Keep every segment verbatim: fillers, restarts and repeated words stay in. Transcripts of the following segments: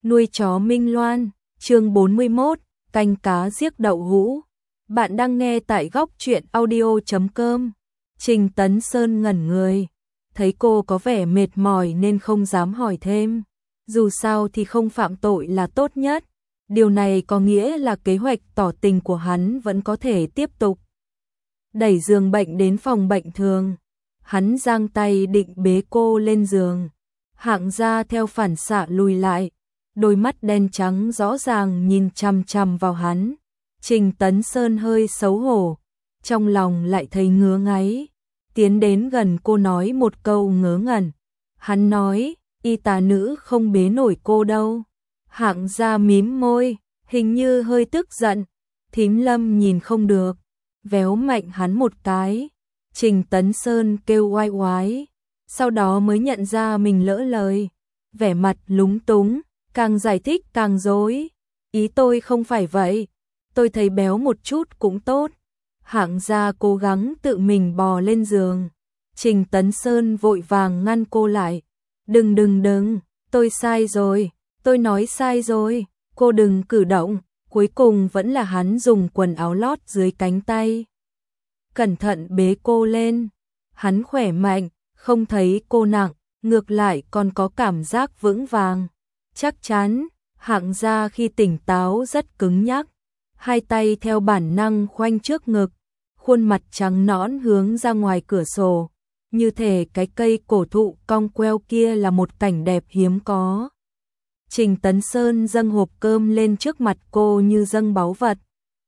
Nuôi chó Minh Loan, chương bốn mươi mốt, canh cá giết đậu hũ. Bạn đang nghe tại góc truyện audio chấm com. Trình Tấn Sơn ngẩn người, thấy cô có vẻ mệt mỏi nên không dám hỏi thêm. Dù sao thì không phạm tội là tốt nhất. Điều này có nghĩa là kế hoạch tỏ tình của hắn vẫn có thể tiếp tục. Đẩy giường bệnh đến phòng bệnh thường. Hắn giang tay định bế cô lên giường. Hạng Gia theo phản xạ lùi lại. Đôi mắt đen trắng rõ ràng nhìn chằm chằm vào hắn. Trình Tấn Sơn hơi xấu hổ, trong lòng lại thấy ngứa ngáy. Tiến đến gần cô nói một câu ngớ ngẩn. Hắn nói, y tá nữ không bế nổi cô đâu. Hạng Gia mím môi, hình như hơi tức giận. Thím Lâm nhìn không được, véo mạnh hắn một cái. Trình Tấn Sơn kêu oai oái, sau đó mới nhận ra mình lỡ lời. Vẻ mặt lúng túng, càng giải thích càng rối. Ý tôi không phải vậy, tôi thấy béo một chút cũng tốt. Hạng Gia cố gắng tự mình bò lên giường. Trình Tấn Sơn vội vàng ngăn cô lại. Đừng đừng đừng, tôi sai rồi, tôi nói sai rồi, cô đừng cử động. Cuối cùng vẫn là hắn dùng quần áo lót dưới cánh tay. Cẩn thận bế cô lên. Hắn khỏe mạnh, không thấy cô nặng, ngược lại còn có cảm giác vững vàng. Chắc chắn, Hạng Gia khi tỉnh táo rất cứng nhắc. Hai tay theo bản năng khoanh trước ngực, khuôn mặt trắng nõn hướng ra ngoài cửa sổ. Như thể cái cây cổ thụ cong queo kia là một cảnh đẹp hiếm có. Trình Tấn Sơn dâng hộp cơm lên trước mặt cô như dâng báu vật.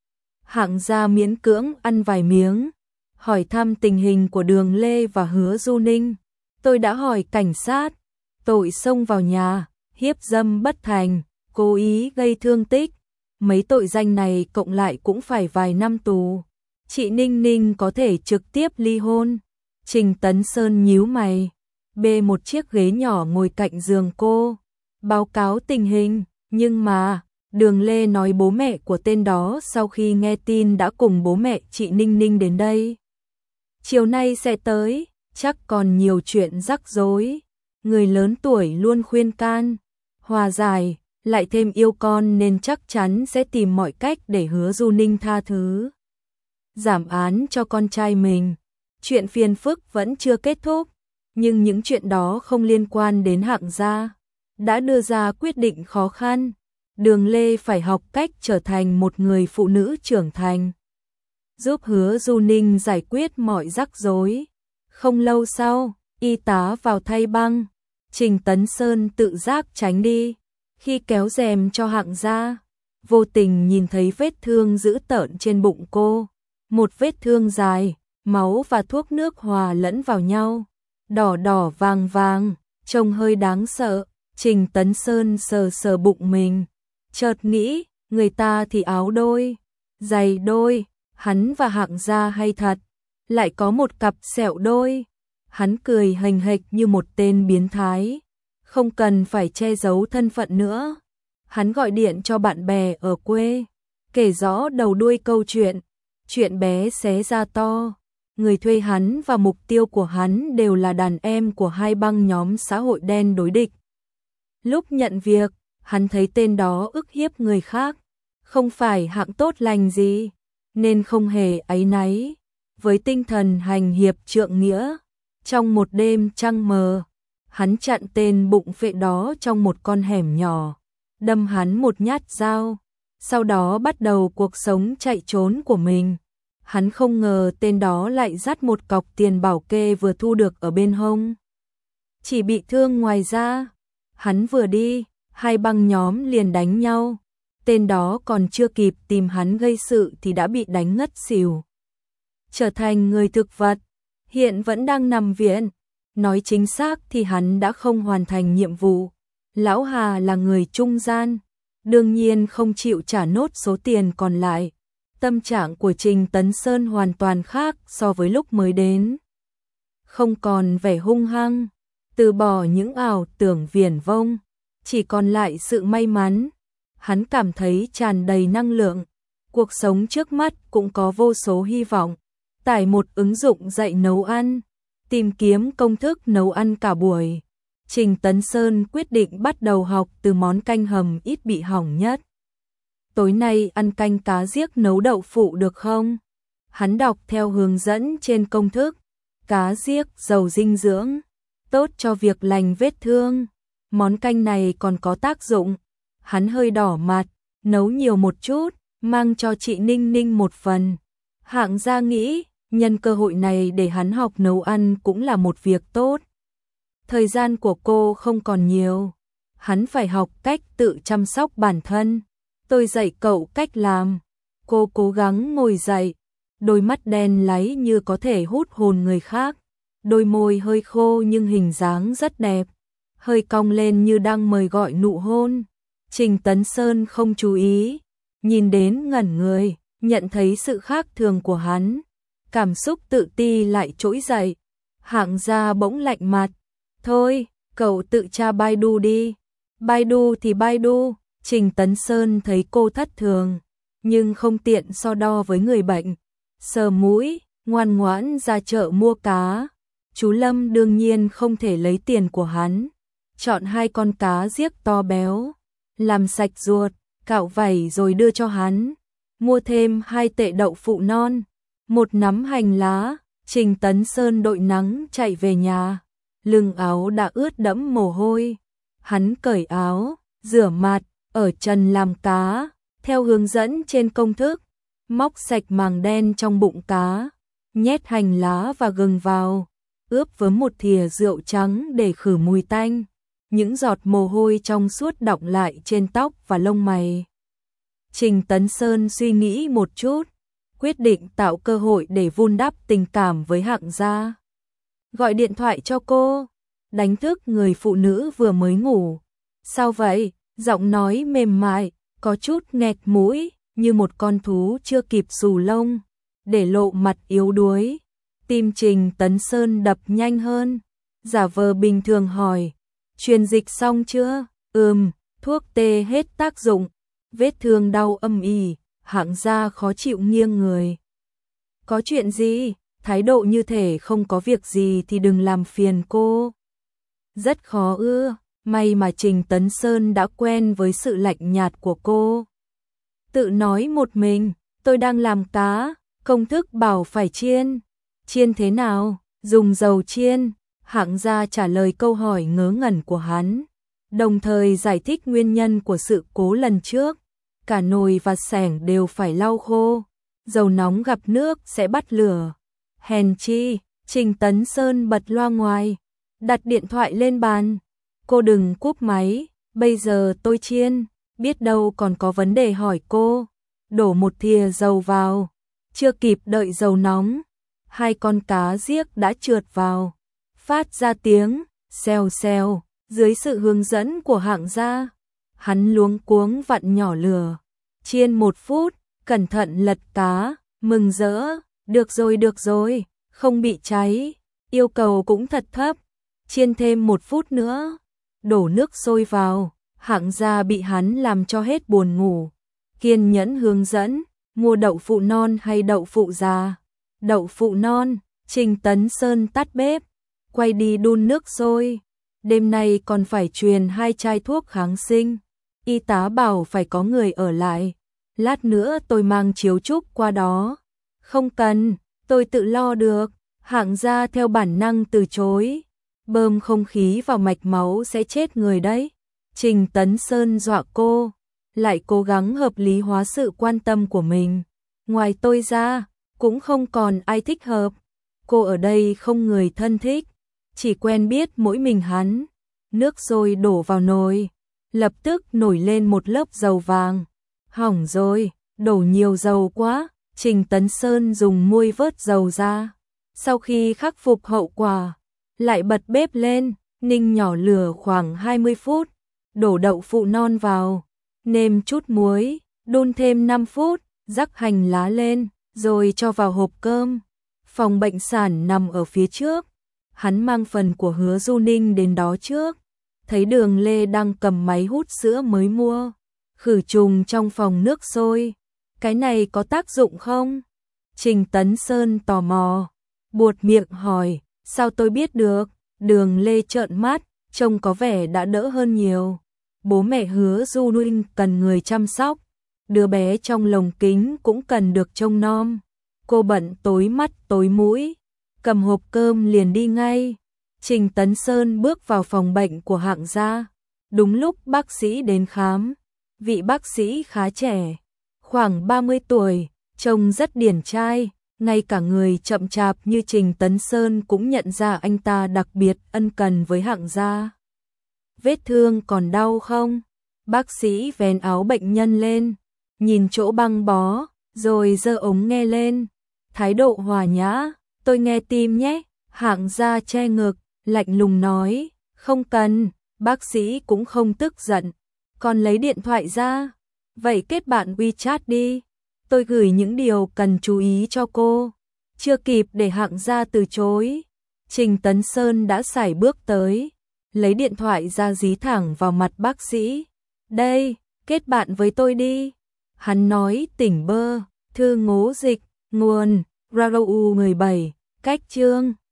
Hạng Gia miễn cưỡng ăn vài miếng, hỏi thăm tình hình của Đường Lê và Hứa Du Ninh. Tôi đã hỏi cảnh sát, tội xông vào nhà, hiếp dâm bất thành, cố ý gây thương tích. Mấy tội danh này cộng lại cũng phải vài năm tù. Chị Ninh Ninh có thể trực tiếp ly hôn. Trình Tấn Sơn nhíu mày, bê một chiếc ghế nhỏ ngồi cạnh giường cô, báo cáo tình hình. Nhưng mà, Đường Lê nói bố mẹ của tên đó sau khi nghe tin đã cùng bố mẹ chị Ninh Ninh đến đây. Chiều nay sẽ tới, chắc còn nhiều chuyện rắc rối. Người lớn tuổi luôn khuyên can, hòa giải, lại thêm yêu con nên chắc chắn sẽ tìm mọi cách để Hứa Du Ninh tha thứ, giảm án cho con trai mình. Chuyện phiền phức vẫn chưa kết thúc, nhưng những chuyện đó không liên quan đến Hạng Gia. Đã đưa ra quyết định khó khăn, Đường Lê phải học cách trở thành một người phụ nữ trưởng thành, giúp Hứa Du Ninh giải quyết mọi rắc rối. Không lâu sau, y tá vào thay băng. Trình Tấn Sơn tự giác tránh đi. Khi kéo rèm cho Hạng Gia, vô tình nhìn thấy vết thương dữ tợn trên bụng cô. Một vết thương dài, máu và thuốc nước hòa lẫn vào nhau, đỏ đỏ vàng vàng, trông hơi đáng sợ. Trình Tấn Sơn sờ sờ bụng mình, chợt nghĩ, người ta thì áo đôi, giày đôi, hắn và Hạng Gia hay thật, lại có một cặp sẹo đôi. Hắn cười hềnh hệch như một tên biến thái, không cần phải che giấu thân phận nữa. Hắn gọi điện cho bạn bè ở quê, kể rõ đầu đuôi câu chuyện, chuyện bé xé ra to. Người thuê hắn và mục tiêu của hắn đều là đàn em của hai băng nhóm xã hội đen đối địch. Lúc nhận việc, hắn thấy tên đó ức hiếp người khác, không phải hạng tốt lành gì, nên không hề áy náy. Với tinh thần hành hiệp trượng nghĩa, trong một đêm trăng mờ, hắn chặn tên bụng phệ đó trong một con hẻm nhỏ, đâm hắn một nhát dao, sau đó bắt đầu cuộc sống chạy trốn của mình. Hắn không ngờ tên đó lại dắt một cọc tiền bảo kê vừa thu được ở bên hông, chỉ bị thương ngoài da. Hắn vừa đi, hai băng nhóm liền đánh nhau. Tên đó còn chưa kịp tìm hắn gây sự thì đã bị đánh ngất xỉu, trở thành người thực vật, hiện vẫn đang nằm viện. Nói chính xác thì hắn đã không hoàn thành nhiệm vụ. Lão Hà là người trung gian, đương nhiên không chịu trả nốt số tiền còn lại. Tâm trạng của Trình Tấn Sơn hoàn toàn khác so với lúc mới đến. Không còn vẻ hung hăng, từ bỏ những ảo tưởng viển vông, chỉ còn lại sự may mắn. Hắn cảm thấy tràn đầy năng lượng, cuộc sống trước mắt cũng có vô số hy vọng. Tải một ứng dụng dạy nấu ăn, tìm kiếm công thức nấu ăn cả buổi, Trình Tấn Sơn quyết định bắt đầu học từ món canh hầm ít bị hỏng nhất. Tối nay ăn canh cá giếc nấu đậu phụ được không? Hắn đọc theo hướng dẫn trên công thức. Cá giếc giàu dinh dưỡng, tốt cho việc lành vết thương. Món canh này còn có tác dụng. Hắn hơi đỏ mặt, nấu nhiều một chút, mang cho chị Ninh Ninh một phần. Hạng Gia nghĩ, nhân cơ hội này để hắn học nấu ăn cũng là một việc tốt. Thời gian của cô không còn nhiều, hắn phải học cách tự chăm sóc bản thân. Tôi dạy cậu cách làm. Cô cố gắng ngồi dậy, đôi mắt đen láy như có thể hút hồn người khác. Đôi môi hơi khô nhưng hình dáng rất đẹp, hơi cong lên như đang mời gọi nụ hôn. Trình Tấn Sơn không chú ý, nhìn đến ngẩn người, nhận thấy sự khác thường của hắn. Cảm xúc tự ti lại trỗi dậy. Hạng Gia bỗng lạnh mặt. Thôi, cậu tự tra Baidu đi. Baidu thì Baidu. Trình Tấn Sơn thấy cô thất thường, nhưng không tiện so đo với người bệnh. Sờ mũi, ngoan ngoãn ra chợ mua cá. Chú Lâm đương nhiên không thể lấy tiền của hắn. Chọn hai con cá giếc to béo, làm sạch ruột, cạo vảy rồi đưa cho hắn. Mua thêm hai tệ đậu phụ non, một nắm hành lá. Trình Tấn Sơn đội nắng chạy về nhà, lưng áo đã ướt đẫm mồ hôi. Hắn cởi áo, rửa mặt, ở trần làm cá, theo hướng dẫn trên công thức. Móc sạch màng đen trong bụng cá, nhét hành lá và gừng vào, ướp với một thìa rượu trắng để khử mùi tanh. Những giọt mồ hôi trong suốt đọng lại trên tóc và lông mày. Trình Tấn Sơn suy nghĩ một chút, quyết định tạo cơ hội để vun đắp tình cảm với Hạng Gia. Gọi điện thoại cho cô, đánh thức người phụ nữ vừa mới ngủ. Sao vậy? Giọng nói mềm mại, có chút nghẹt mũi, như một con thú chưa kịp xù lông, để lộ mặt yếu đuối. Tim Trình Tấn Sơn đập nhanh hơn, giả vờ bình thường hỏi, truyền dịch xong chưa? Ừm, thuốc tê hết tác dụng, vết thương đau âm ỉ. Hạng Gia khó chịu nghiêng người. Có chuyện gì? Thái độ như thể không có việc gì thì đừng làm phiền cô. Rất khó ưa, may mà Trình Tấn Sơn đã quen với sự lạnh nhạt của cô. Tự nói một mình, tôi đang làm cá, công thức bảo phải chiên. Chiên thế nào? Dùng dầu chiên. Hạng Gia trả lời câu hỏi ngớ ngẩn của hắn, đồng thời giải thích nguyên nhân của sự cố lần trước. Cả nồi và xẻng đều phải lau khô, dầu nóng gặp nước sẽ bắt lửa. Hèn chi, Trình Tấn Sơn bật loa ngoài, đặt điện thoại lên bàn. Cô đừng cúp máy, bây giờ tôi chiên, biết đâu còn có vấn đề hỏi cô. Đổ một thìa dầu vào, chưa kịp đợi dầu nóng, hai con cá giếc đã trượt vào, phát ra tiếng xèo xèo. Dưới sự hướng dẫn của Hạng Gia, hắn luống cuống vặn nhỏ lửa, chiên một phút, cẩn thận lật cá, mừng rỡ. Được rồi được rồi, không bị cháy, yêu cầu cũng thật thấp. Chiên thêm một phút nữa, đổ nước sôi vào. Hạng Gia bị hắn làm cho hết buồn ngủ, kiên nhẫn hướng dẫn, mua đậu phụ non hay đậu phụ già? Đậu phụ non. Trình Tấn Sơn tắt bếp, quay đi đun nước sôi. Đêm nay còn phải truyền hai chai thuốc kháng sinh, y tá bảo phải có người ở lại. Lát nữa tôi mang chiếu trúc qua đó. Không cần, tôi tự lo được. Hạng Gia theo bản năng từ chối, bơm không khí vào mạch máu sẽ chết người đấy. Trình Tấn Sơn dọa cô, lại cố gắng hợp lý hóa sự quan tâm của mình. Ngoài tôi ra, cũng không còn ai thích hợp. Cô ở đây không người thân thích, chỉ quen biết mỗi mình hắn. Nước sôi đổ vào nồi, lập tức nổi lên một lớp dầu vàng. Hỏng rồi, đổ nhiều dầu quá. Trình Tấn Sơn dùng muôi vớt dầu ra. Sau khi khắc phục hậu quả, lại bật bếp lên, ninh nhỏ lửa khoảng hai mươi phút, đổ đậu phụ non vào, nêm chút muối, đun thêm năm phút, rắc hành lá lên, rồi cho vào hộp cơm. Phòng bệnh sản nằm ở phía trước, hắn mang phần của Hứa Du Ninh đến đó trước, thấy Đường Lê đang cầm máy hút sữa mới mua, khử trùng trong phòng nước sôi. Cái này có tác dụng không? Trình Tấn Sơn tò mò, buột miệng hỏi, sao tôi biết được? Đường Lê trợn mắt, trông có vẻ đã đỡ hơn nhiều. Bố mẹ hứa Du Ninh cần người chăm sóc, đứa bé trong lồng kính cũng cần được trông nom. Cô bận tối mắt tối mũi, cầm hộp cơm liền đi ngay. Trình Tấn Sơn bước vào phòng bệnh của Hạng gia. Đúng lúc bác sĩ đến khám. Vị bác sĩ khá trẻ, khoảng ba mươi tuổi, trông rất điển trai, ngay cả người chậm chạp như Trình Tấn Sơn cũng nhận ra anh ta đặc biệt ân cần với Hạng gia. Vết thương còn đau không? Bác sĩ vén áo bệnh nhân lên, nhìn chỗ băng bó, rồi giơ ống nghe lên. Thái độ hòa nhã, tôi nghe tim nhé. Hạng gia che ngực, lạnh lùng nói, không cần. Bác sĩ cũng không tức giận, còn lấy điện thoại ra. Vậy kết bạn WeChat đi, tôi gửi những điều cần chú ý cho cô. Chưa kịp để Hạng gia từ chối, Trình Tấn Sơn đã sải bước tới, lấy điện thoại ra dí thẳng vào mặt bác sĩ. Đây, kết bạn với tôi đi. Hắn nói tỉnh bơ, thư ngố dịch, nguồn, R A U mười bảy, cách chương.